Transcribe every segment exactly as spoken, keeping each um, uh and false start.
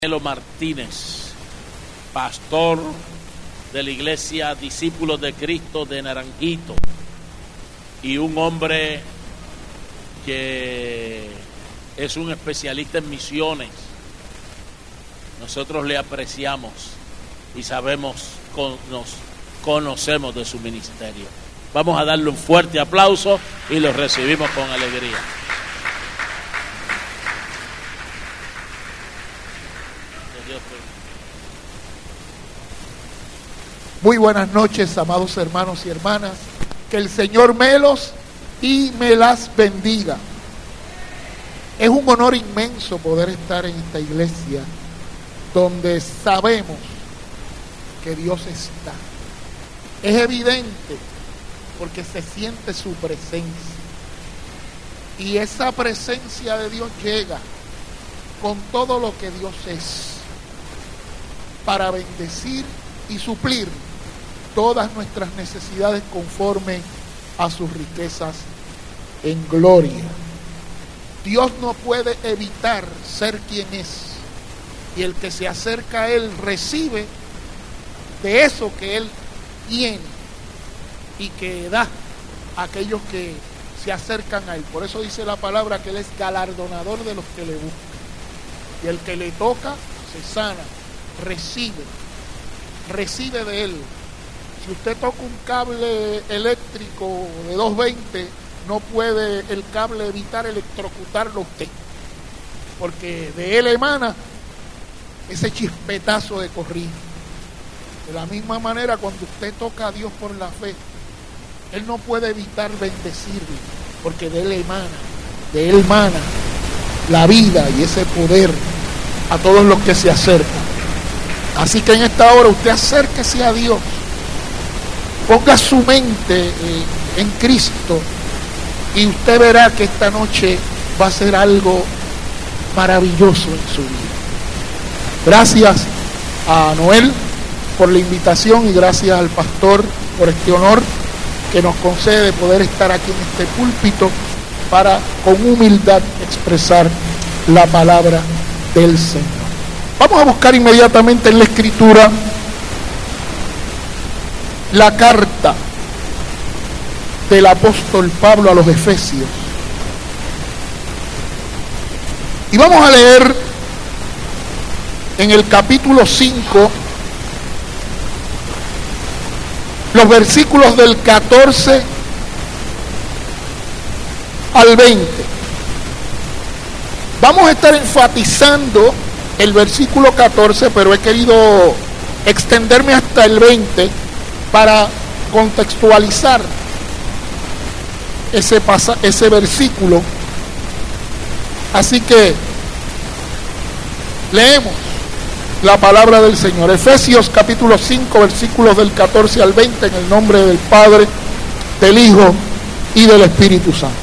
Melo Martínez, pastor de la iglesia Discípulos de Cristo de Naranjito, y un hombre que es un especialista en misiones. Nosotros le apreciamos y sabemos, con, nos conocemos de su ministerio. Vamos a darle un fuerte aplauso y lo recibimos con alegría. Muy buenas noches, amados hermanos y hermanas. Que el Señor me los y me las bendiga. Es un honor inmenso poder estar en esta iglesia donde sabemos que Dios está. Es evidente porque se siente su presencia. Y esa presencia de Dios llega con todo lo que Dios es para bendecir y suplir todas nuestras necesidades conforme a sus riquezas en gloria. Dios no puede evitar ser quien es, y el que se acerca a Él recibe de eso que Él tiene y que da a aquellos que se acercan a Él. Por eso dice la palabra que Él es galardonador de los que le buscan, y el que le toca se sana, recibe, recibe de Él. Si usted toca un cable eléctrico de doscientos veinte, no puede el cable evitar electrocutarlo a usted, porque de él emana ese chispetazo de corriente. De la misma manera, cuando usted toca a Dios por la fe, Él no puede evitar bendecirle, porque de él emana, de él emana la vida y ese poder a todos los que se acercan. Así que en esta hora usted acérquese a Dios. Ponga su mente eh, en Cristo y usted verá que esta noche va a ser algo maravilloso en su vida. Gracias a Noel por la invitación y gracias al pastor por este honor que nos concede de poder estar aquí en este púlpito para con humildad expresar la palabra del Señor. Vamos a buscar inmediatamente en la Escritura la carta del apóstol Pablo a los Efesios. Y vamos a leer en el capítulo cinco los versículos del catorce al veinte. Vamos a estar enfatizando el versículo catorce, pero he querido extenderme hasta el veinte para contextualizar ese, pasa, ese versículo. Así que leemos la palabra del Señor. Efesios capítulo cinco, versículos del catorce al veinte, en el nombre del Padre, del Hijo y del Espíritu Santo.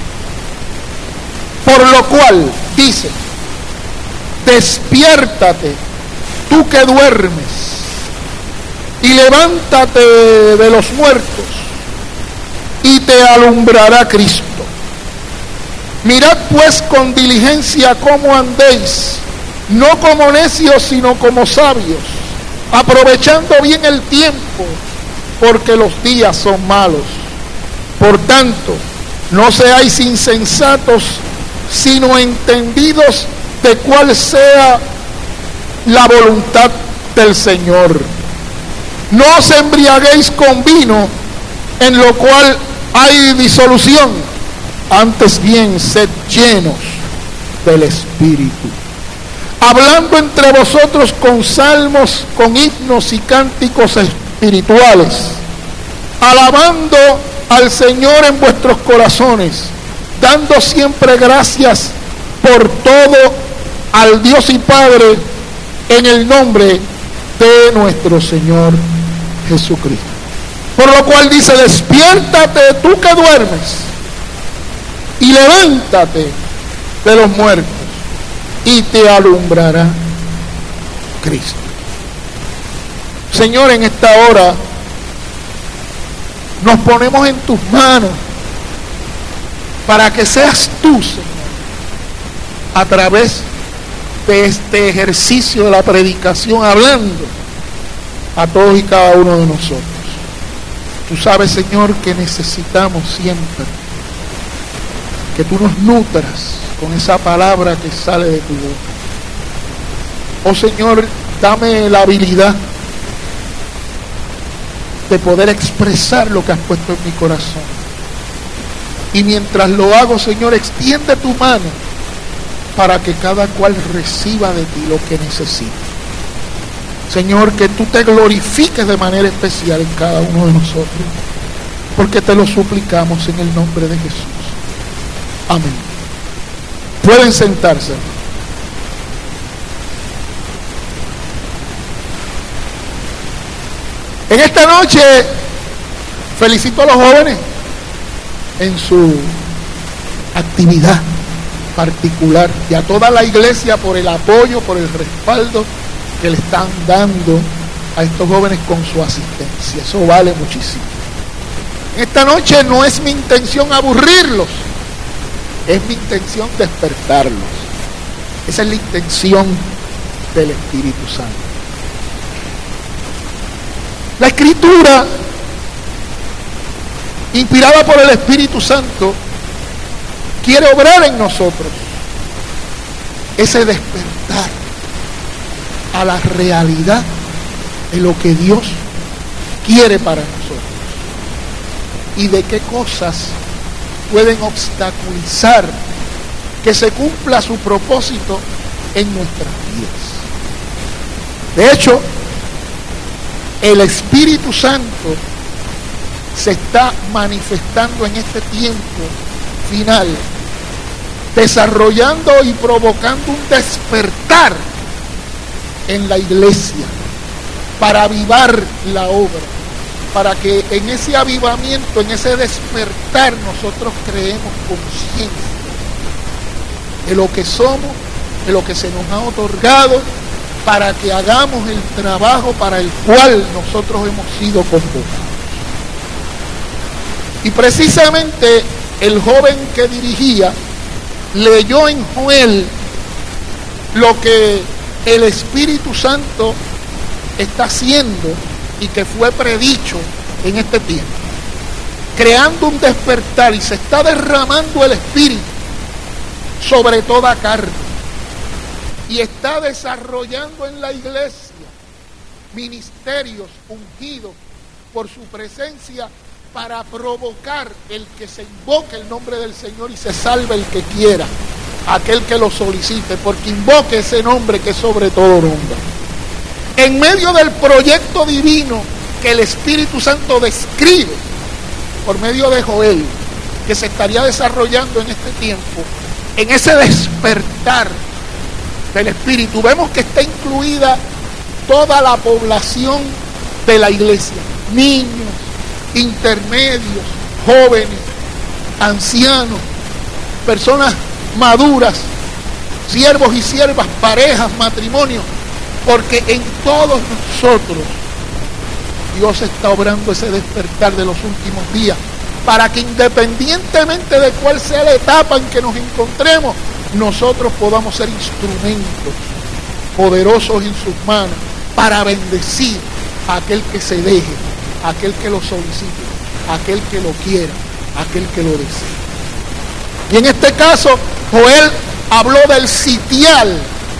Por lo cual dice: despiértate, tú que duermes, y levántate de los muertos, y te alumbrará Cristo. Mirad pues con diligencia cómo andéis, no como necios, sino como sabios, aprovechando bien el tiempo, porque los días son malos. Por tanto, no seáis insensatos, sino entendidos de cuál sea la voluntad del Señor. No os embriaguéis con vino, en lo cual hay disolución, antes bien sed llenos del Espíritu, hablando entre vosotros con salmos, con himnos y cánticos espirituales, alabando al Señor en vuestros corazones, dando siempre gracias por todo al Dios y Padre, en el nombre de nuestro Señor Jesucristo. Por lo cual dice: despiértate tú que duermes, y levántate de los muertos, y te alumbrará Cristo. Señor, en esta hora nos ponemos en tus manos para que seas tú, Señor, a través de este ejercicio de la predicación, hablando a todos y cada uno de nosotros. Tú sabes, Señor, que necesitamos siempre que tú nos nutras con esa palabra que sale de tu boca. Oh Señor, dame la habilidad de poder expresar lo que has puesto en mi corazón. Y mientras lo hago, Señor, extiende tu mano para que cada cual reciba de ti lo que necesita. Señor, que tú te glorifiques de manera especial en cada uno de nosotros, porque te lo suplicamos en el nombre de Jesús. Amén. Pueden sentarse. En esta noche felicito a los jóvenes en su actividad particular y a toda la iglesia por el apoyo, por el respaldo que le están dando a estos jóvenes con su asistencia. Eso vale muchísimo. Esta noche no es mi intención aburrirlos, es mi intención despertarlos. Esa es la intención del Espíritu Santo. La Escritura, inspirada por el Espíritu Santo, quiere obrar en nosotros ese despertar a la realidad de lo que Dios quiere para nosotros y de qué cosas pueden obstaculizar que se cumpla su propósito en nuestras vidas. De hecho, el Espíritu Santo se está manifestando en este tiempo final, desarrollando y provocando un despertar en la iglesia para avivar la obra, para que en ese avivamiento, en ese despertar, nosotros creemos conciencia de lo que somos, de lo que se nos ha otorgado, para que hagamos el trabajo para el cual nosotros hemos sido convocados. Y precisamente el joven que dirigía leyó en Joel lo que el Espíritu Santo está haciendo y que fue predicho en este tiempo, creando un despertar, y se está derramando el Espíritu sobre toda carne. Y está desarrollando en la iglesia ministerios ungidos por su presencia para provocar el que se invoque el nombre del Señor y se salve el que quiera, aquel que lo solicite, porque invoque ese nombre que es sobre todo nombre. En medio del proyecto divino que el Espíritu Santo describe por medio de Joel, que se estaría desarrollando en este tiempo, en ese despertar del Espíritu, vemos que está incluida toda la población de la iglesia, niños, intermedios, jóvenes, ancianos, personas maduras, siervos y siervas, parejas, matrimonios, porque en todos nosotros Dios está obrando ese despertar de los últimos días, para que independientemente de cuál sea la etapa en que nos encontremos, nosotros podamos ser instrumentos poderosos en sus manos para bendecir a aquel que se deje, a aquel que lo solicite, a aquel que lo quiera, a aquel que lo desee. Y en este caso, Joel habló del sitial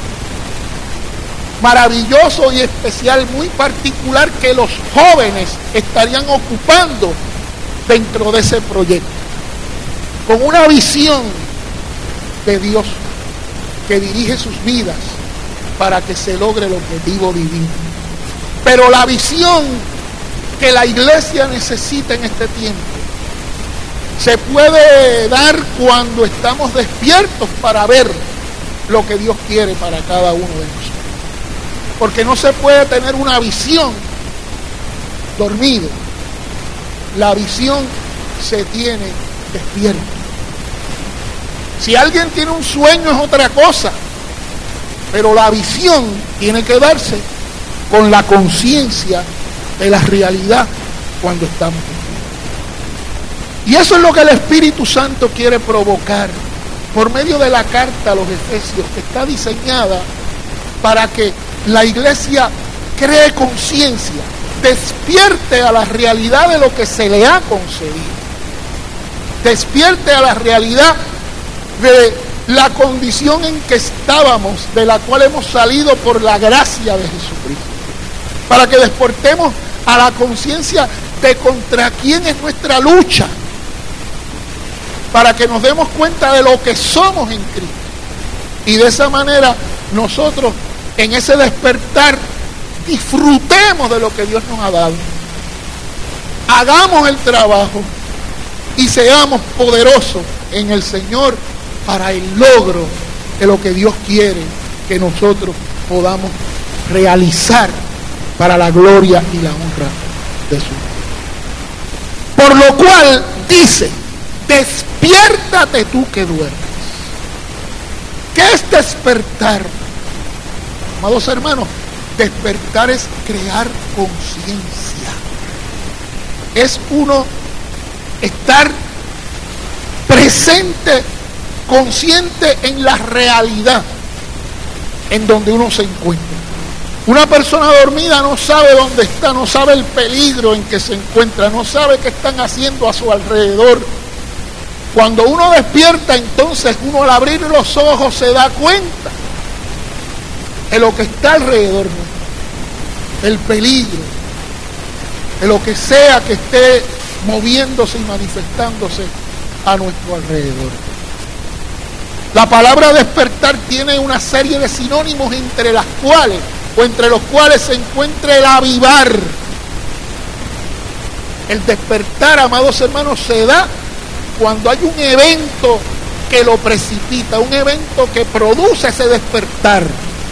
maravilloso y especial, muy particular, que los jóvenes estarían ocupando dentro de ese proyecto, con una visión de Dios que dirige sus vidas para que se logre el objetivo divino. Pero la visión que la iglesia necesita en este tiempo se puede dar cuando estamos despiertos para ver lo que Dios quiere para cada uno de nosotros. Porque no se puede tener una visión dormido. La visión se tiene despierta. Si alguien tiene un sueño es otra cosa, pero la visión tiene que darse con la conciencia de la realidad cuando estamos. Y eso es lo que el Espíritu Santo quiere provocar por medio de la carta a los Efesios, que está diseñada para que la iglesia cree conciencia, despierte a la realidad de lo que se le ha concedido, despierte a la realidad de la condición en que estábamos, de la cual hemos salido por la gracia de Jesucristo, para que despertemos a la conciencia de contra quién es nuestra lucha, para que nos demos cuenta de lo que somos en Cristo, y de esa manera nosotros en ese despertar disfrutemos de lo que Dios nos ha dado, hagamos el trabajo y seamos poderosos en el Señor para el logro de lo que Dios quiere que nosotros podamos realizar para la gloria y la honra de su nombre. Por lo cual dice, despiértate tú que duermes. ¿Qué es despertar? Amados hermanos, despertar es crear conciencia. Es uno estar presente, consciente en la realidad en donde uno se encuentra. Una persona dormida no sabe dónde está, no sabe el peligro en que se encuentra, no sabe qué están haciendo a su alrededor. Cuando uno despierta, entonces uno al abrir los ojos se da cuenta de lo que está alrededor, el peligro, de lo que sea que esté moviéndose y manifestándose a nuestro alrededor. La palabra despertar tiene una serie de sinónimos entre las cuales o entre los cuales se encuentra el avivar. El despertar, amados hermanos, se da cuando hay un evento que lo precipita, un evento que produce ese despertar.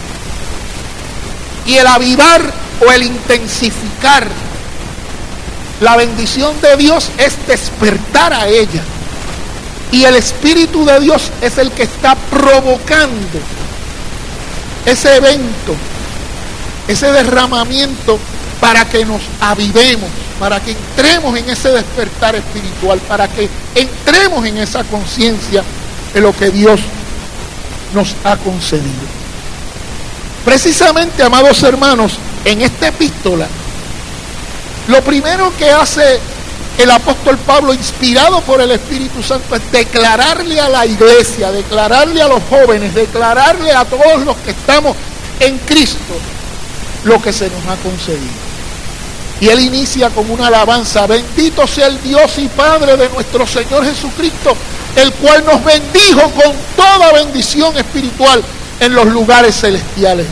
Y el avivar o el intensificar, la bendición de Dios es despertar a ella. Y el Espíritu de Dios es el que está provocando ese evento, ese derramamiento para que nos avivemos, para que entremos en ese despertar espiritual, para que entremos en esa conciencia de lo que Dios nos ha concedido. Precisamente, amados hermanos, en esta epístola, lo primero que hace el apóstol Pablo, inspirado por el Espíritu Santo, es declararle a la iglesia, declararle a los jóvenes, declararle a todos los que estamos en Cristo lo que se nos ha concedido. Y él inicia con una alabanza: bendito sea el Dios y Padre de nuestro Señor Jesucristo, el cual nos bendijo con toda bendición espiritual en los lugares celestiales.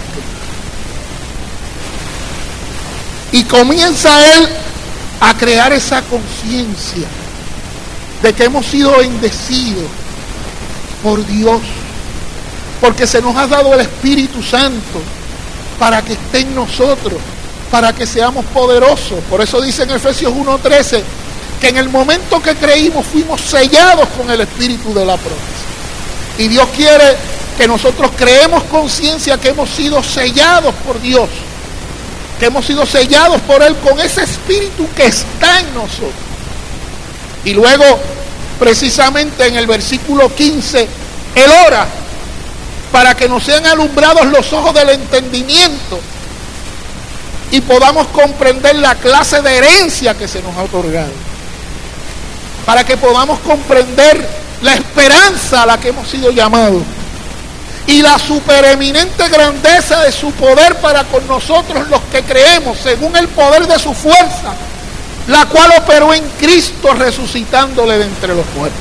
Y comienza él a crear esa conciencia de que hemos sido bendecidos por Dios, porque se nos ha dado el Espíritu Santo para que esté en nosotros, para que seamos poderosos. Por eso dice en Efesios uno trece que en el momento que creímos fuimos sellados con el Espíritu de la promesa. Y Dios quiere que nosotros creemos conciencia que hemos sido sellados por Dios, que hemos sido sellados por Él con ese Espíritu que está en nosotros. Y luego, precisamente en el versículo quince, Él ora para que nos sean alumbrados los ojos del entendimiento y podamos comprender la clase de herencia que se nos ha otorgado, para que podamos comprender la esperanza a la que hemos sido llamados y la supereminente grandeza de su poder para con nosotros los que creemos, según el poder de su fuerza, la cual operó en Cristo resucitándole de entre los muertos.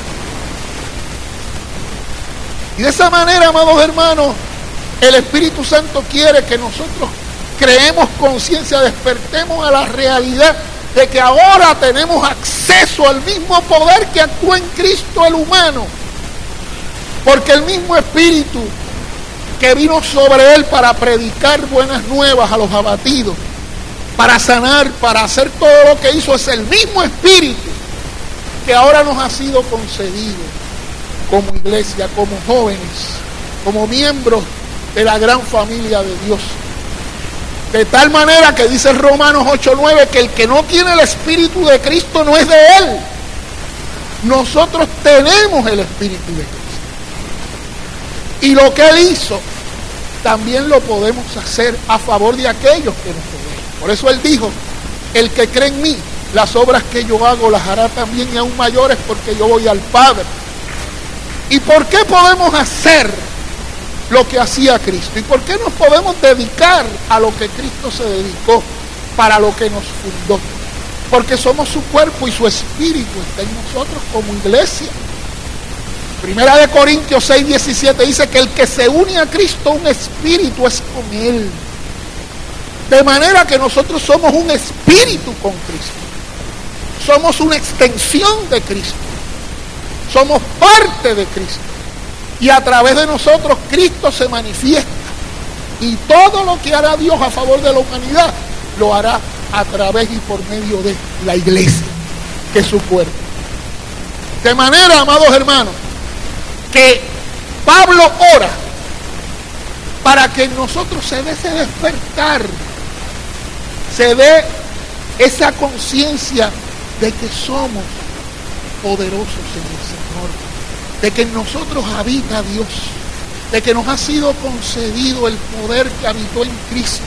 Y de esa manera, amados hermanos, el Espíritu Santo quiere que nosotros creemos conciencia, despertemos a la realidad de que ahora tenemos acceso al mismo poder que actúa en Cristo el humano, porque el mismo Espíritu que vino sobre él para predicar buenas nuevas a los abatidos, para sanar, para hacer todo lo que hizo, es el mismo Espíritu que ahora nos ha sido concedido como iglesia, como jóvenes, como miembros de la gran familia de Dios. De tal manera que dice Romanos ocho nueve que el que no tiene el Espíritu de Cristo no es de él. Nosotros tenemos el Espíritu de Cristo. Y lo que Él hizo, también lo podemos hacer a favor de aquellos que nos rodean. Por eso Él dijo, el que cree en mí, las obras que yo hago las hará también y aún mayores, porque yo voy al Padre. ¿Y por qué podemos hacer lo que hacía Cristo? ¿Y por qué nos podemos dedicar a lo que Cristo se dedicó, para lo que nos fundó? Porque somos su cuerpo y su espíritu está en nosotros como iglesia. Primera de Corintios seis, diecisiete dice que el que se une a Cristo, un espíritu es con Él. De manera que nosotros somos un espíritu con Cristo. Somos una extensión de Cristo. Somos parte de Cristo. Y a través de nosotros Cristo se manifiesta. Y todo lo que hará Dios a favor de la humanidad, lo hará a través y por medio de la iglesia, que es su cuerpo. De manera, amados hermanos, que Pablo ora para que en nosotros se dé ese despertar, se dé esa conciencia de que somos poderosos en el Señor, de que en nosotros habita Dios, de que nos ha sido concedido el poder que habitó en Cristo.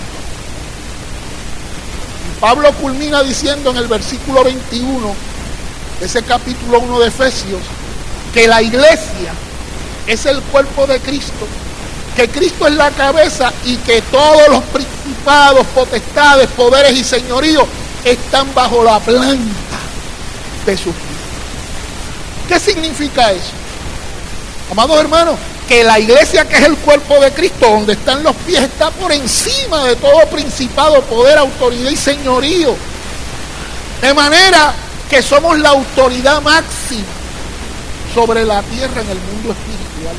Y Pablo culmina diciendo en el versículo veintiuno de ese capítulo uno de Efesios, que la iglesia es el cuerpo de Cristo, que Cristo es la cabeza y que todos los principados, potestades, poderes y señoríos están bajo la planta de sus pies. ¿Qué significa eso? Amados hermanos, que la iglesia, que es el cuerpo de Cristo, donde están los pies, está por encima de todo principado, poder, autoridad y señorío. De manera que somos la autoridad máxima sobre la tierra en el mundo espiritual.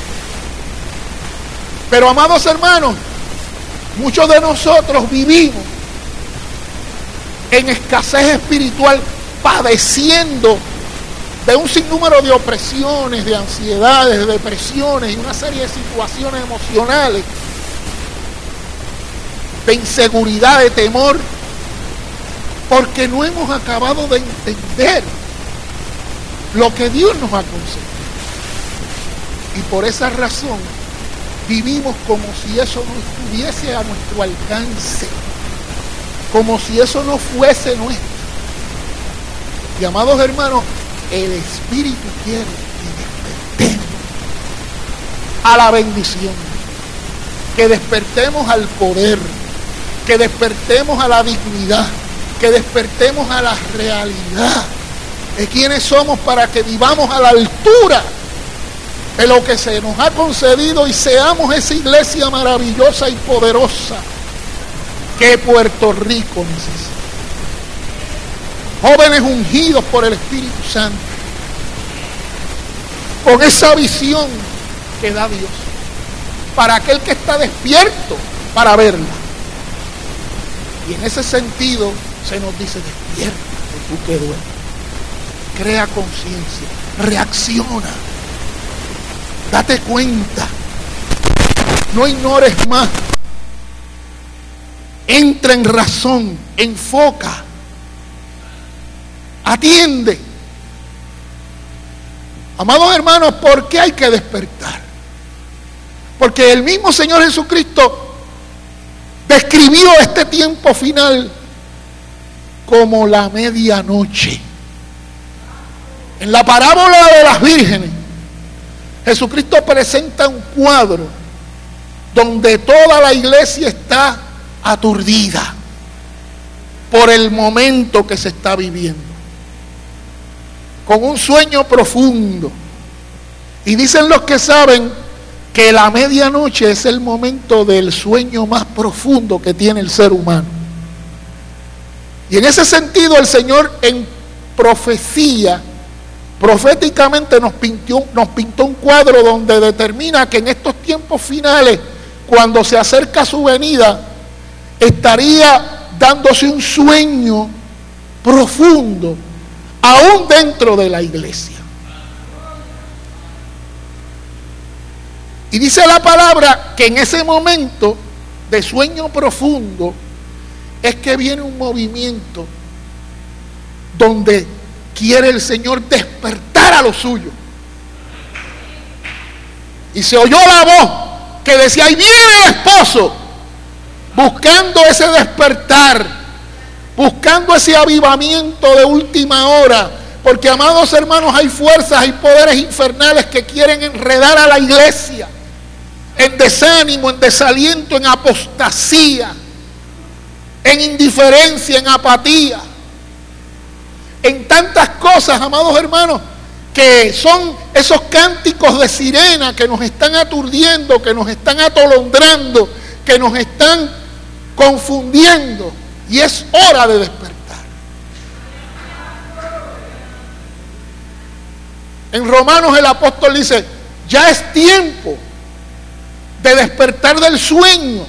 Pero, amados hermanos, muchos de nosotros vivimos en escasez espiritual, padeciendo de un sinnúmero de opresiones, de ansiedades, de depresiones y una serie de situaciones emocionales, de inseguridad, de temor, porque no hemos acabado de entender lo que Dios nos ha concedido. Y por esa razón vivimos como si eso no estuviese a nuestro alcance, como si eso no fuese nuestro. Y, amados hermanos, el Espíritu quiere que despertemos a la bendición, que despertemos al poder, que despertemos a la dignidad, que despertemos a la realidad de quiénes somos, para que vivamos a la altura de lo que se nos ha concedido y seamos esa iglesia maravillosa y poderosa que Puerto Rico necesita. Jóvenes ungidos por el Espíritu Santo, con esa visión que da Dios, para aquel que está despierto para verla. Y en ese sentido se nos dice: despierta, tú que duermes, crea conciencia, reacciona, date cuenta, no ignores más, entra en razón, enfoca, atiende. Amados hermanos, ¿por qué hay que despertar? Porque el mismo Señor Jesucristo describió este tiempo final como la medianoche. En la parábola de las vírgenes, Jesucristo presenta un cuadro donde toda la iglesia está aturdida por el momento que se está viviendo, con un sueño profundo. Y dicen los que saben que la medianoche es el momento del sueño más profundo que tiene el ser humano. Y en ese sentido el Señor, en profecía, proféticamente nos pintó, nos pintó un cuadro donde determina que en estos tiempos finales, cuando se acerca su venida, estaría dándose un sueño profundo aún dentro de la iglesia. Y dice la palabra que en ese momento de sueño profundo es que viene un movimiento donde quiere el Señor despertar a los suyos. Y se oyó la voz que decía: ahí viene el esposo, buscando ese despertar, buscando ese avivamiento de última hora. Porque, amados hermanos, hay fuerzas, hay poderes infernales que quieren enredar a la iglesia en desánimo, en desaliento, en apostasía, en indiferencia, en apatía, en tantas cosas, amados hermanos, que son esos cánticos de sirena que nos están aturdiendo, que nos están atolondrando, que nos están confundiendo. Y es hora de despertar. En Romanos el apóstol dice: ya es tiempo de despertar del sueño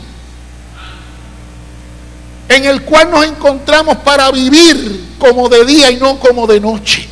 en el cual nos encontramos para vivir como de día y no como de noche.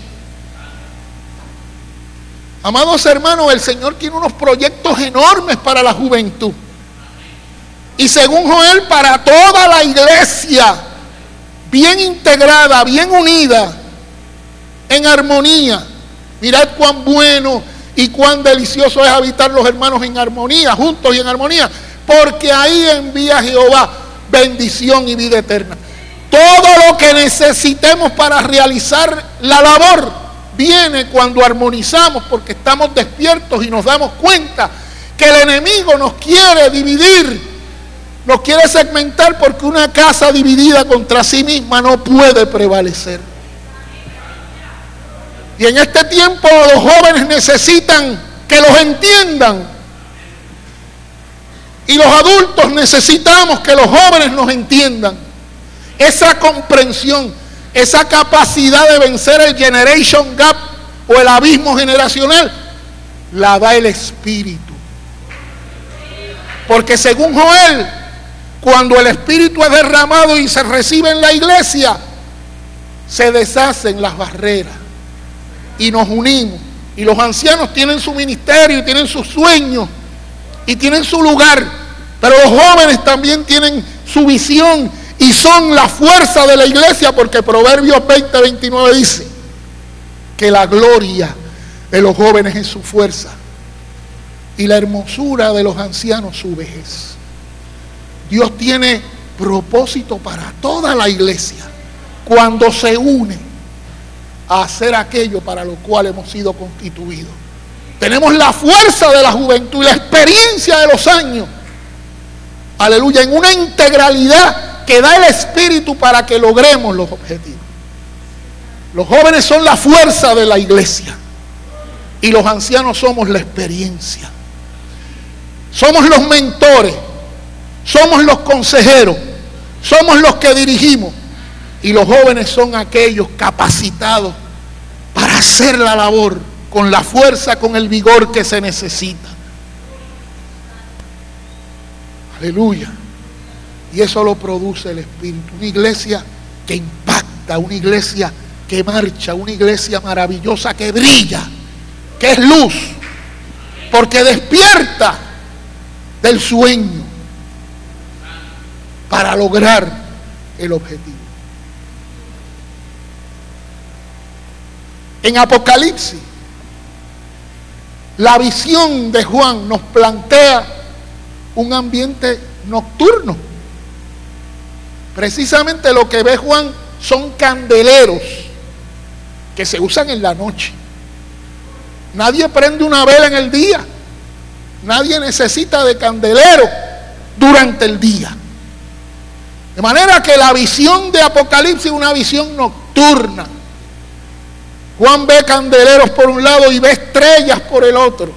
Amados hermanos, el Señor tiene unos proyectos enormes para la juventud. Y según Joel, para toda la iglesia, bien integrada, bien unida, en armonía. Mirad cuán bueno y cuán delicioso es habitar los hermanos en armonía, juntos y en armonía, porque ahí envía Jehová bendición y vida eterna. Todo lo que necesitemos para realizar la labor viene cuando armonizamos, porque estamos despiertos y nos damos cuenta que el enemigo nos quiere dividir, nos quiere segmentar, porque una casa dividida contra sí misma no puede prevalecer. Y en este tiempo los jóvenes necesitan que los entiendan. Y los adultos necesitamos que los jóvenes nos entiendan. Esa comprensión, esa capacidad de vencer el generation gap o el abismo generacional, la da el Espíritu. Porque según Joel, cuando el Espíritu es derramado y se recibe en la iglesia, se deshacen las barreras y nos unimos. Y los ancianos tienen su ministerio, tienen sus sueños y tienen su lugar, pero los jóvenes también tienen su visión y son la fuerza de la iglesia, porque Proverbios veinte, veintinueve dice que la gloria de los jóvenes es su fuerza y la hermosura de los ancianos su vejez. Dios tiene propósito para toda la iglesia cuando se une a hacer aquello para lo cual hemos sido constituidos. Tenemos la fuerza de la juventud y la experiencia de los años, aleluya, en una integralidad que da el Espíritu para que logremos los objetivos. Los jóvenes son la fuerza de la iglesia y los ancianos somos la experiencia. Somos los mentores, somos los consejeros, somos los que dirigimos, y los jóvenes son aquellos capacitados para hacer la labor con la fuerza, con el vigor que se necesita. Aleluya. Y eso lo produce el Espíritu. Una iglesia que impacta, una iglesia que marcha, una iglesia maravillosa que brilla, que es luz, porque despierta del sueño para lograr el objetivo. En Apocalipsis, la visión de Juan nos plantea un ambiente nocturno. Precisamente lo que ve Juan son candeleros que se usan en la noche. Nadie prende una vela en el día. Nadie necesita de candelero durante el día. De manera que la visión de Apocalipsis es una visión nocturna. Juan ve candeleros por un lado y ve estrellas por el otro.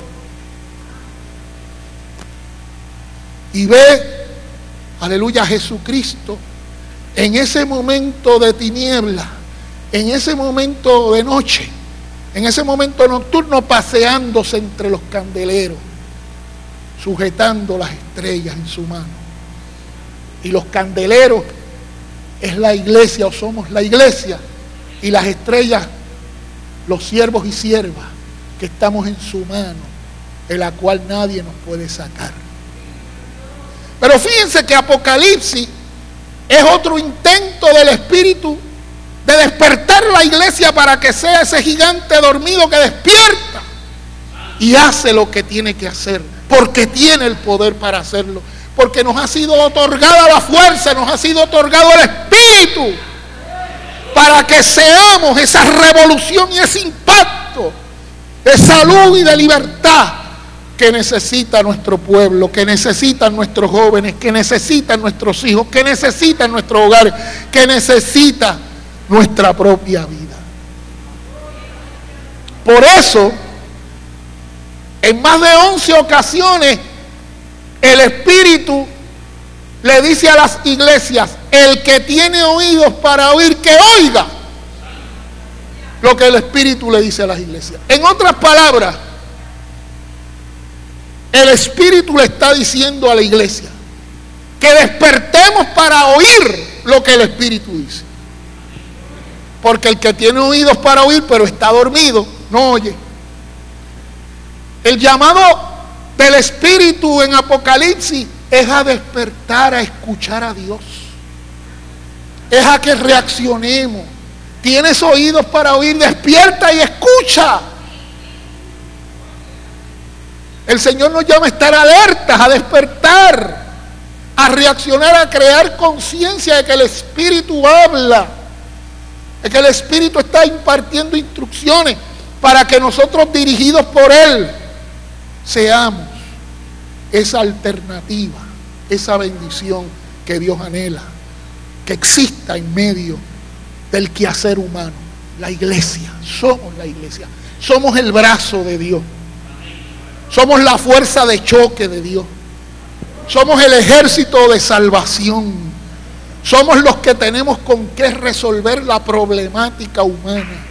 Y ve, aleluya, a Jesucristo en ese momento de tiniebla, en ese momento de noche, en ese momento nocturno, paseándose entre los candeleros, sujetando las estrellas en su mano. Y los candeleros es la iglesia, o somos la iglesia, y las estrellas, los siervos y siervas que estamos en su mano, de la cual nadie nos puede sacar. Pero fíjense que Apocalipsis es otro intento del Espíritu de despertar la iglesia para que sea ese gigante dormido que despierta y hace lo que tiene que hacer, porque tiene el poder para hacerlo, porque nos ha sido otorgada la fuerza, nos ha sido otorgado el Espíritu, para que seamos esa revolución y ese impacto de salud y de libertad que necesita nuestro pueblo, que necesitan nuestros jóvenes, que necesitan nuestros hijos, que necesitan nuestros hogares, que necesita nuestra propia vida. Por eso, en más de once ocasiones, el Espíritu le dice a las iglesias: el que tiene oídos para oír, que oiga lo que el Espíritu le dice a las iglesias. En otras palabras, el Espíritu le está diciendo a la iglesia que despertemos para oír lo que el Espíritu dice. Porque el que tiene oídos para oír, pero está dormido, no oye. El llamado del Espíritu en Apocalipsis es a despertar, a escuchar a Dios. Es a que reaccionemos. Tienes oídos para oír, despierta y escucha. El Señor nos llama a estar alertas, a despertar, a reaccionar, a crear conciencia de que el Espíritu habla, de que el Espíritu está impartiendo instrucciones para que nosotros, dirigidos por Él, seamos esa alternativa, esa bendición que Dios anhela, que exista en medio del quehacer humano. La iglesia, somos la iglesia, somos el brazo de Dios, somos la fuerza de choque de Dios, somos el ejército de salvación, somos los que tenemos con qué resolver la problemática humana,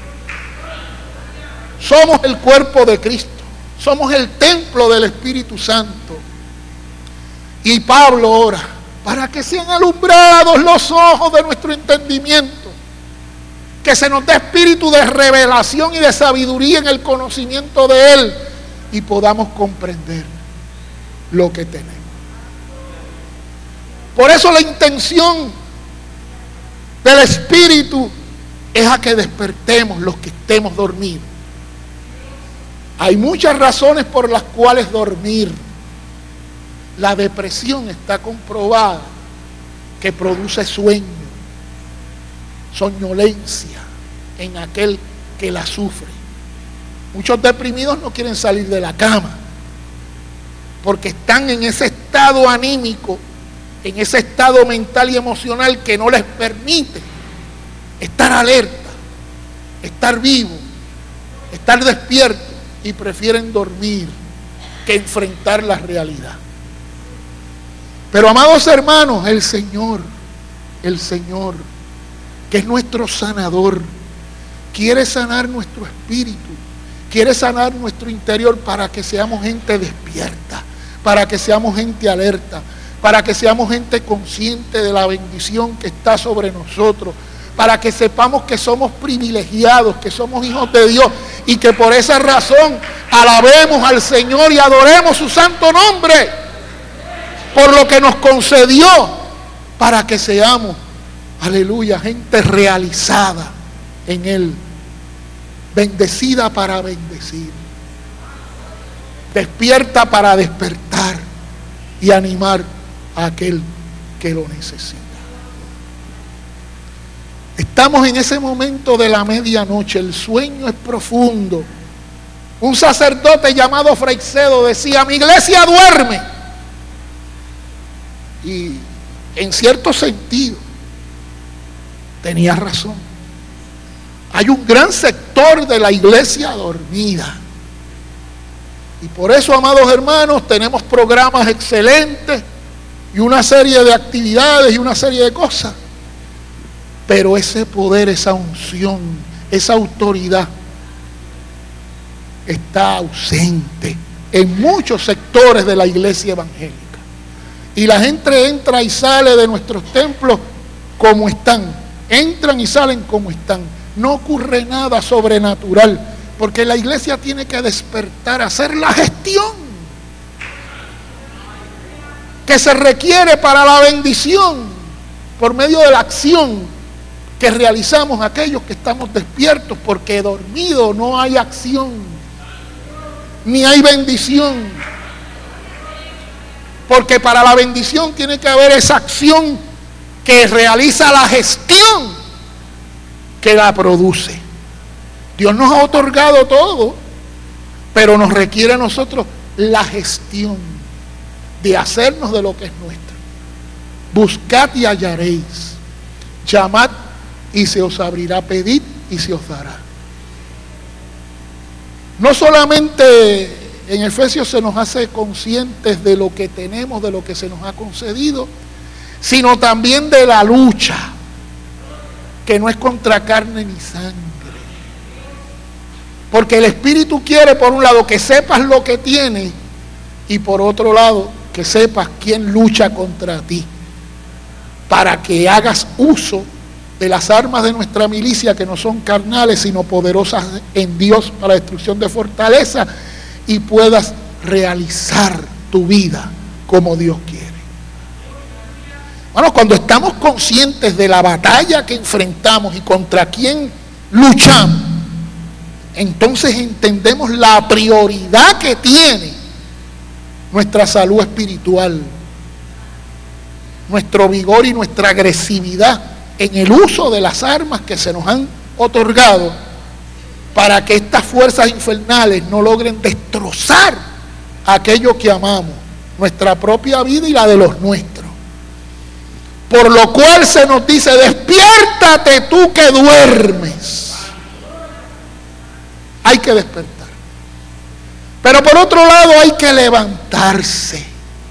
somos el cuerpo de Cristo, somos el templo del Espíritu Santo. Y Pablo ora para que sean alumbrados los ojos de nuestro entendimiento, que se nos dé espíritu de revelación y de sabiduría en el conocimiento de Él, y podamos comprender lo que tenemos. Por eso la intención del Espíritu es a que despertemos los que estemos dormidos. Hay muchas razones por las cuales dormir. La depresión está comprobada que produce sueño, soñolencia en aquel que la sufre. Muchos deprimidos no quieren salir de la cama porque están en ese estado anímico, en ese estado mental y emocional que no les permite estar alerta, estar vivo, estar despierto, y prefieren dormir que enfrentar la realidad. Pero, amados hermanos, el Señor, el Señor, que es nuestro sanador, quiere sanar nuestro espíritu, quiere sanar nuestro interior para que seamos gente despierta, para que seamos gente alerta, para que seamos gente consciente de la bendición que está sobre nosotros, para que sepamos que somos privilegiados, que somos hijos de Dios, y que por esa razón alabemos al Señor y adoremos su santo nombre por lo que nos concedió, para que seamos, aleluya, gente realizada en Él, bendecida para bendecir, despierta para despertar y animar a aquel que lo necesita. Estamos en ese momento de la medianoche, el sueño es profundo. Un sacerdote llamado Freixedo decía: mi iglesia duerme. Y en cierto sentido tenía razón. Hay un gran sector de la iglesia dormida. Y por eso, amados hermanos, tenemos programas excelentes y una serie de actividades y una serie de cosas. Pero ese poder, esa unción, esa autoridad está ausente en muchos sectores de la iglesia evangélica. Y la gente entra y sale de nuestros templos como están. Entran y salen como están. No ocurre nada sobrenatural, porque la iglesia tiene que despertar, hacer la gestión que se requiere para la bendición por medio de la acción que realizamos aquellos que estamos despiertos, porque dormido no hay acción. ni hay bendición. Porque para la bendición tiene que haber esa acción que realiza la gestión que la produce. Dios nos ha otorgado todo, pero nos requiere a nosotros la gestión de hacernos de lo que es nuestro. Buscad y hallaréis, llamad y se os abrirá, pedid y se os dará. No solamente en Efesios se nos hace conscientes de lo que tenemos, de lo que se nos ha concedido, sino también de la lucha, que no es contra carne ni sangre. Porque el Espíritu quiere, por un lado, que sepas lo que tienes, y por otro lado, que sepas quién lucha contra ti, para que hagas uso de las armas de nuestra milicia, que no son carnales, sino poderosas en Dios para la destrucción de fortaleza, y puedas realizar tu vida como Dios quiere. Bueno, cuando estamos conscientes de la batalla que enfrentamos y contra quién luchamos, entonces entendemos la prioridad que tiene nuestra salud espiritual, nuestro vigor y nuestra agresividad en el uso de las armas que se nos han otorgado para que estas fuerzas infernales no logren destrozar aquello que amamos, nuestra propia vida y la de los nuestros. Por lo cual se nos dice: despiértate tú que duermes. Hay que despertar. Pero por otro lado hay que levantarse.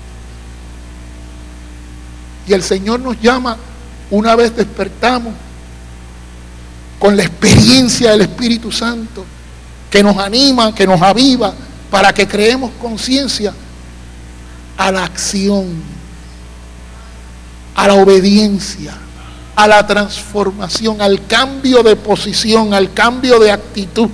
Y el Señor nos llama, una vez despertamos, con la experiencia del Espíritu Santo, que nos anima, que nos aviva, para que creemos conciencia, a la acción, a la obediencia, a la transformación, al cambio de posición, al cambio de actitud,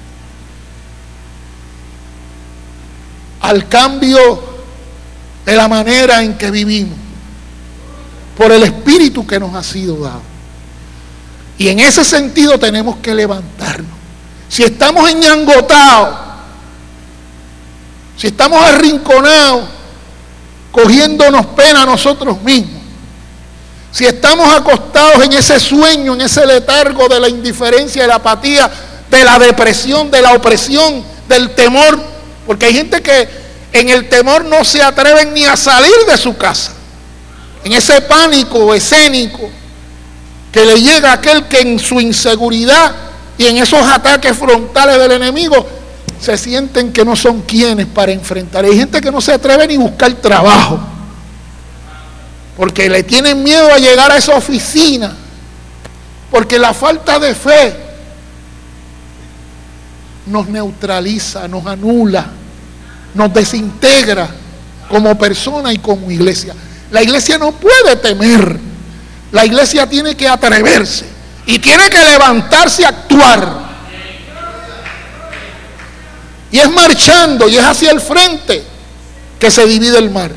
al cambio de la manera en que vivimos, por el Espíritu que nos ha sido dado. Y en ese sentido tenemos que levantarnos. Si estamos enyangotados, si estamos arrinconados, cogiéndonos pena a nosotros mismos, si estamos acostados en ese sueño, en ese letargo de la indiferencia, de la apatía, de la depresión, de la opresión, del temor, porque hay gente que en el temor no se atreven ni a salir de su casa, en ese pánico escénico que le llega a aquel que en su inseguridad y en esos ataques frontales del enemigo se sienten que no son quienes para enfrentar. Hay gente que no se atreve ni a buscar trabajo porque le tienen miedo a llegar a esa oficina, porque la falta de fe nos neutraliza, nos anula, nos desintegra como persona y como iglesia. La iglesia no puede temer, la iglesia tiene que atreverse y tiene que levantarse a actuar. Y es marchando y es hacia el frente que se divide el mar,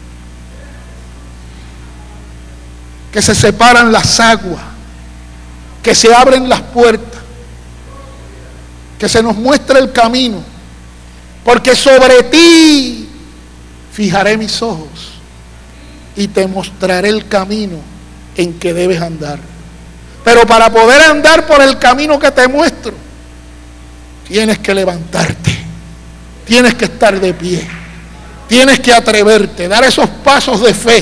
que se separan las aguas, que se abren las puertas, que se nos muestra el camino, porque sobre ti fijaré mis ojos y te mostraré el camino en que debes andar. Pero para poder andar por el camino que te muestro, tienes que levantarte, tienes que estar de pie, tienes que atreverte, dar esos pasos de fe,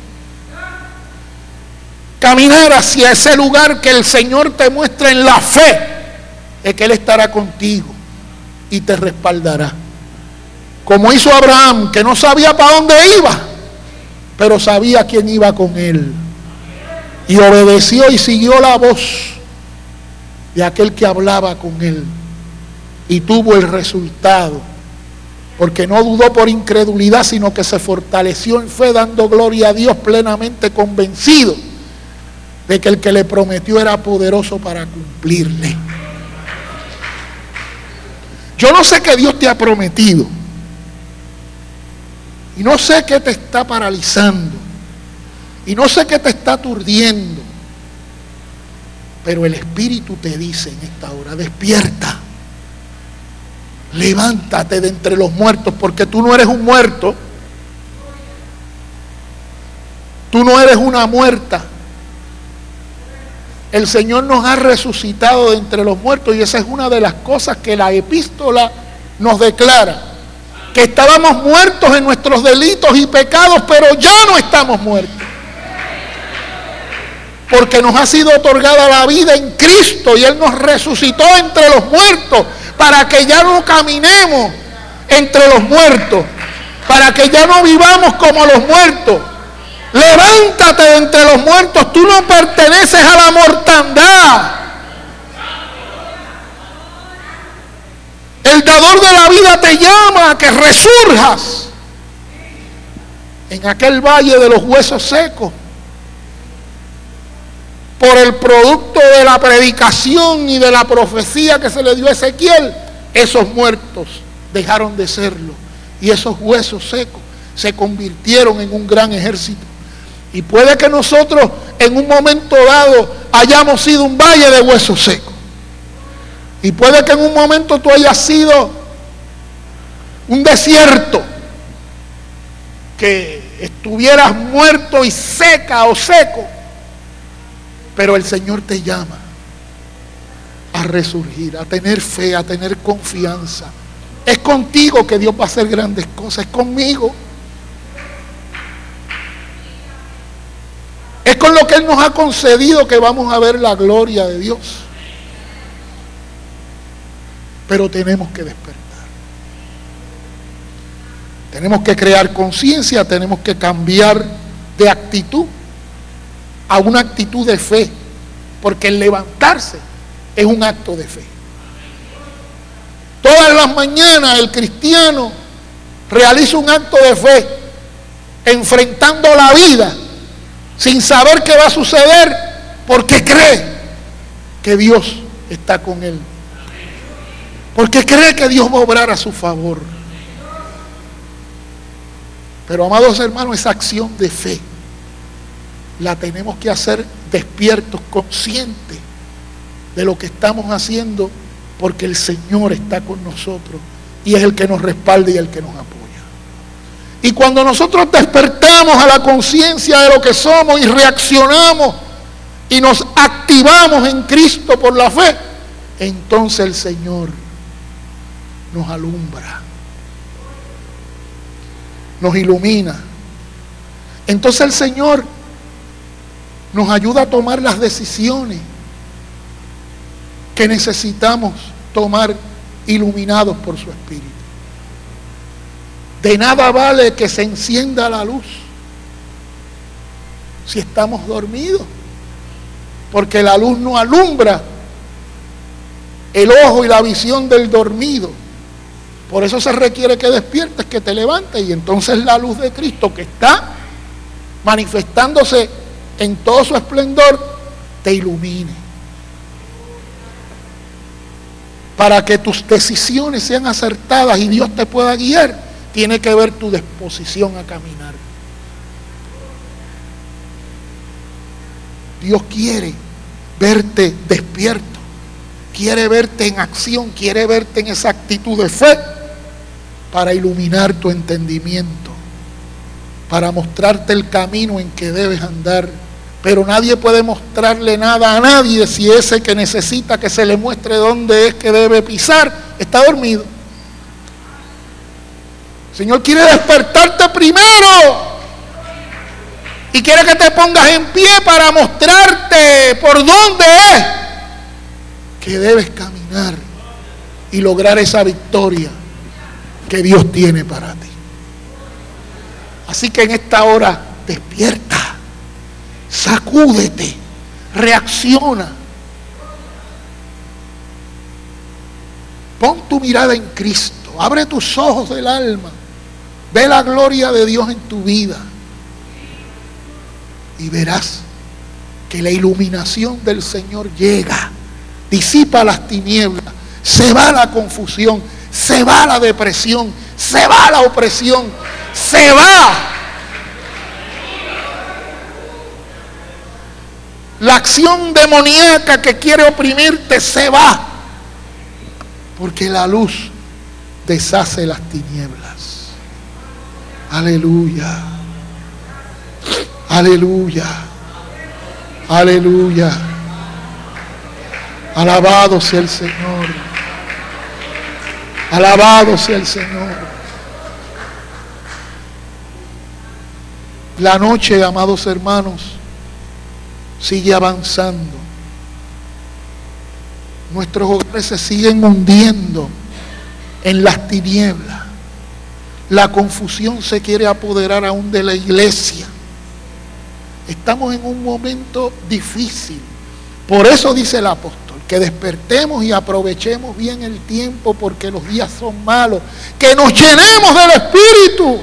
caminar hacia ese lugar que el Señor te muestra en la fe de que Él estará contigo y te respaldará. Como hizo Abraham, que no sabía para dónde iba, pero sabía quién iba con él. Y obedeció y siguió la voz de aquel que hablaba con él. Y tuvo el resultado, porque no dudó por incredulidad, sino que se fortaleció en fe, dando gloria a Dios, plenamente convencido de que el que le prometió era poderoso para cumplirle. Yo no sé qué Dios te ha prometido, y no sé qué te está paralizando, y no sé qué te está aturdiendo, pero el Espíritu te dice en esta hora: despierta, levántate de entre los muertos, porque tú no eres un muerto, tú no eres una muerta. El Señor nos ha resucitado de entre los muertos, y esa es una de las cosas que la epístola nos declara, que estábamos muertos en nuestros delitos y pecados, pero ya no estamos muertos, porque nos ha sido otorgada la vida en Cristo, y Él nos resucitó entre los muertos, para que ya no caminemos entre los muertos, para que ya no vivamos como los muertos. Levántate de entre los muertos, tú no perteneces a la mortandad. El dador de la vida te llama a que resurjas en aquel valle de los huesos secos. Por el producto de la predicación y de la profecía que se le dio a Ezequiel, esos muertos dejaron de serlo, y esos huesos secos se convirtieron en un gran ejército. Y puede que nosotros en un momento dado hayamos sido un valle de huesos secos, y puede que en un momento tú hayas sido un desierto, que estuvieras muerto y seca o seco, pero el Señor te llama a resurgir, a tener fe, a tener confianza. Es contigo que Dios va a hacer grandes cosas, es conmigo. Es con lo que Él nos ha concedido que vamos a ver la gloria de Dios. Pero tenemos que despertar. Tenemos que crear conciencia, tenemos que cambiar de actitud a una actitud de fe, porque el levantarse es un acto de fe. Todas las mañanas el cristiano realiza un acto de fe, enfrentando la vida sin saber qué va a suceder, porque cree que Dios está con él, porque cree que Dios va a obrar a su favor. Pero, amados hermanos, esa acción de fe la tenemos que hacer despiertos, conscientes de lo que estamos haciendo, porque el Señor está con nosotros y es el que nos respalda y el que nos apoya. Y cuando nosotros despertamos a la conciencia de lo que somos y reaccionamos y nos activamos en Cristo por la fe, entonces el Señor nos alumbra, nos ilumina. Entonces el Señor nos ayuda a tomar las decisiones que necesitamos tomar, iluminados por su Espíritu. De nada vale que se encienda la luz si estamos dormidos, porque la luz no alumbra el ojo y la visión del dormido. Por eso se requiere que despiertes, que te levantes, y entonces la luz de Cristo, que está manifestándose en todo su esplendor, te ilumine, para que tus decisiones sean acertadas y Dios te pueda guiar. Tiene que ver tu disposición a caminar. Dios quiere verte despierto, quiere verte en acción, quiere verte en esa actitud de fe, para iluminar tu entendimiento, para mostrarte el camino en que debes andar. Pero nadie puede mostrarle nada a nadie si ese que necesita que se le muestre dónde es que debe pisar está dormido. El Señor quiere despertarte primero y quiere que te pongas en pie para mostrarte por dónde es que debes caminar y lograr esa victoria que Dios tiene para ti. Así que en esta hora despierta, sacúdete, reacciona. Pon tu mirada en Cristo, abre tus ojos del alma, ve la gloria de Dios en tu vida y verás que la iluminación del Señor llega, disipa las tinieblas, se va la confusión, se va la depresión, se va la opresión, se va la acción demoníaca que quiere oprimirte, se va, porque la luz deshace las tinieblas. Aleluya. Aleluya. Aleluya. Alabado sea el Señor. Alabado sea el Señor. La noche, amados hermanos, sigue avanzando. Nuestros hogares se siguen hundiendo en las tinieblas. La confusión se quiere apoderar aún de la iglesia. Estamos en un momento difícil. Por eso dice el apóstol, que despertemos y aprovechemos bien el tiempo, porque los días son malos. Que nos llenemos del Espíritu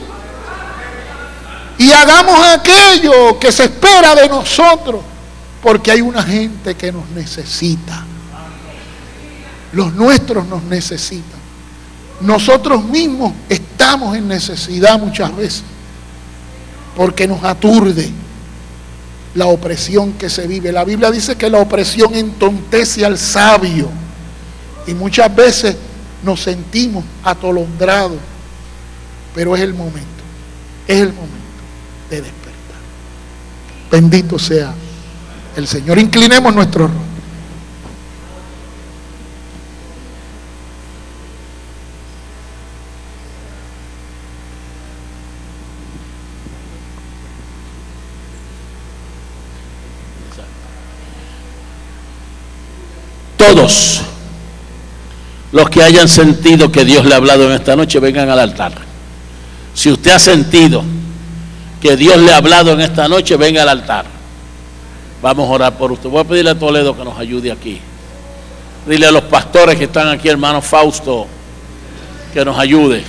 y hagamos aquello que se espera de nosotros, porque hay una gente que nos necesita. Los nuestros nos necesitan. Nosotros mismos estamos en necesidad muchas veces, porque nos aturde la opresión que se vive. La Biblia dice que la opresión entontece al sabio, y muchas veces nos sentimos atolondrados, pero es el momento, es el momento de despertar. Bendito sea el Señor. Inclinemos nuestro rostro. Todos los que hayan sentido que Dios le ha hablado en esta noche, vengan al altar. Si usted ha sentido que Dios le ha hablado en esta noche, venga al altar. Vamos a orar por usted. Voy a pedirle a Toledo que nos ayude aquí. Dile a los pastores que están aquí, hermano Fausto, que nos ayude.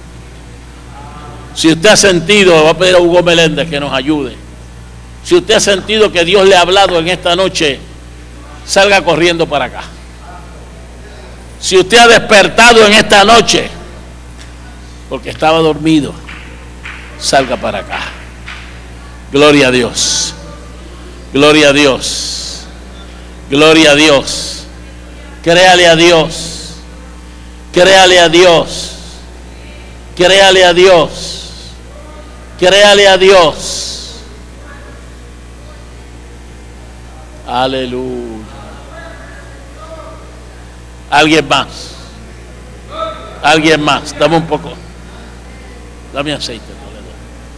Si usted ha sentido, voy a pedir a Hugo Meléndez que nos ayude. Si usted ha sentido que Dios le ha hablado en esta noche, salga corriendo para acá. Si usted ha despertado en esta noche porque estaba dormido, salga para acá. Gloria a Dios. Gloria a Dios. Gloria a Dios. Créale a Dios. Créale a Dios. Créale a Dios. Créale a Dios. Aleluya. Alguien más. Alguien más. Dame un poco. Dame aceite, Toledo.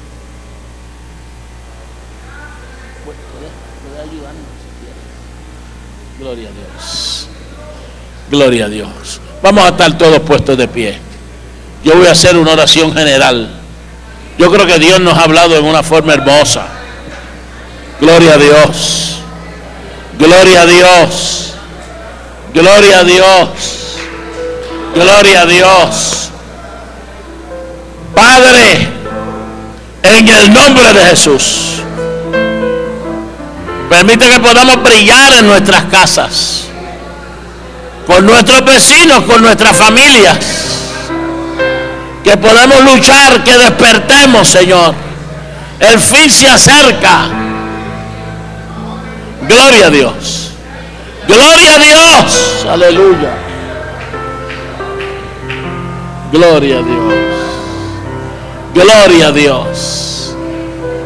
¿Puede, puede ayudarnos si quiere? Gloria a Dios. Gloria a Dios. Vamos a estar todos puestos de pie. Yo voy a hacer una oración general. Yo creo que Dios nos ha hablado en una forma hermosa. Gloria a Dios. Gloria a Dios. Gloria a Dios. Gloria a Dios. Padre, en el nombre de Jesús, permite que podamos brillar en nuestras casas, con nuestros vecinos, con nuestras familias, que podamos luchar, que despertemos, Señor. El fin se acerca. Gloria a Dios. Gloria a Dios. Aleluya. Gloria a Dios. Gloria a Dios.